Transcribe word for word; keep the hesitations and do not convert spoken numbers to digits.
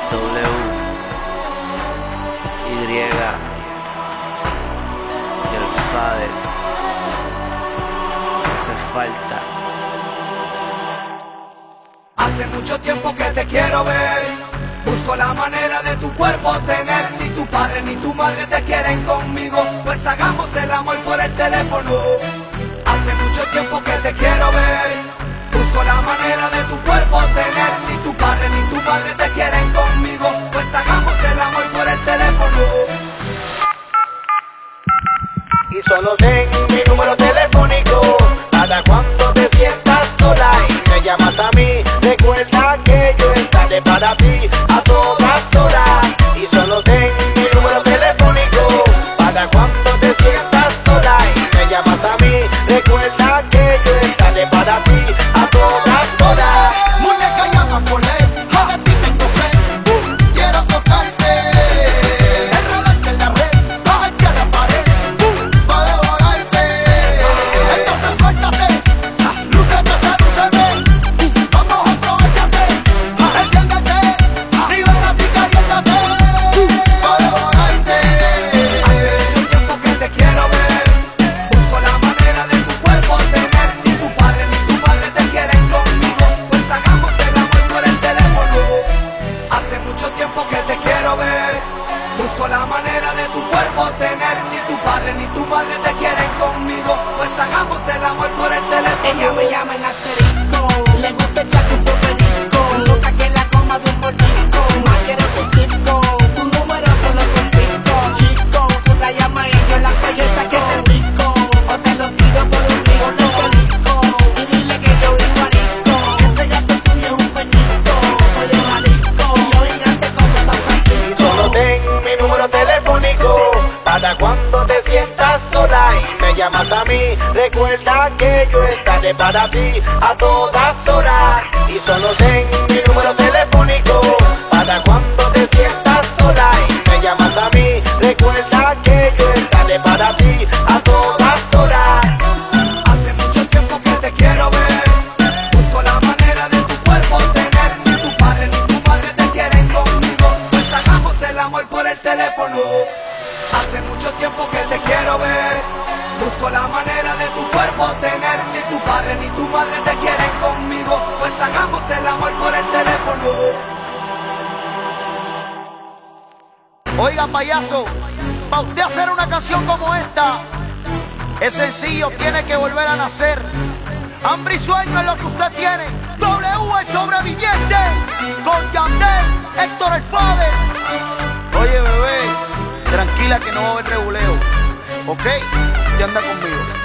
W, Y y el Fader. Hace falta. Hace mucho tiempo que te quiero ver. Busco la manera de tu cuerpo tener. Ni tu padre ni tu madre te quieren conmigo, pues hagamos el amor por el teléfono. Hace mucho tiempo que te quiero ver. Busco la manera de tu cuerpo tener. Ni tu padre ni tu madre te quieren conmigo, pues hagamos el amor por el teléfono. Y solo ten mi número telefónico para cuando te sientas sola y me llamas a mí. Recuerda que yo estaré para ti a todas horas. Y solo ten mi número telefónico para cuando te sientas sola y me llamas a mí. Recuerda que yo estaré para ti a todas horas. Muñeca, llama por ley, no de ti tengo sed. Uh, quiero tocarte, enredarte en la red, bajarte a la pared, uh, pa' devorarte. Entonces suéltate, ah, lúcete, sedúceme, uh, vamos, aprovechate, ah, enciéndete, ah, libérate y caliéntate, uh, pa' devorarte. Hace mucho tiempo que te quiero ver. Busco la manera de tu cuerpo tener. Ni tu padre ni tu madre te quieren conmigo, pues hagamos el amor por el teléfono. Hace mucho tiempo que te quiero ver. Busco la manera de tu cuerpo tener. Ni tu padre ni tu madre te quieren conmigo, pues hagamos el amor por el teléfono. Ella me llama en asterisco, le gusta echar un poperico, loca que la coma de un mordisco, más quiero tu circo, tu número te lo confisco. Chico, tú la llamas y yo la belleza que te rico, o te lo tiro por un río no disco, y dile que yo vivo arisco, ese gato tuyo es un peñito, oye Jalisco, y yo gigante como San Francisco. Solo ten mi número telefónico para cuando te sientas sola y me llamas a mí. Recuerda que yo estaré para ti a todas horas. Y solo ten mi número telefónico para cuando te sientas sola y me llamas a mí. Recuerda que yo estaré para ti a todas horas. Hace mucho tiempo que te quiero ver. Busco la manera de tu cuerpo tener. Ni tu padre ni tu madre te quieren conmigo, pues hagamos el amor por el teléfono. Hace mucho tiempo que te quiero ver. Busco la manera de tu cuerpo tener. Ni tu padre ni tu madre te quieren conmigo, pues hagamos el amor por el teléfono. Oiga, payaso, para usted hacer una canción como esta, es sencillo, tiene que volver a nacer. Hambre y sueño es lo que usted tiene. W, el sobreviviente, con Yandel, Héctor el Fader. Oye, bebé, tranquila que no va a haber reguleo, ¿ok? Ya anda conmigo.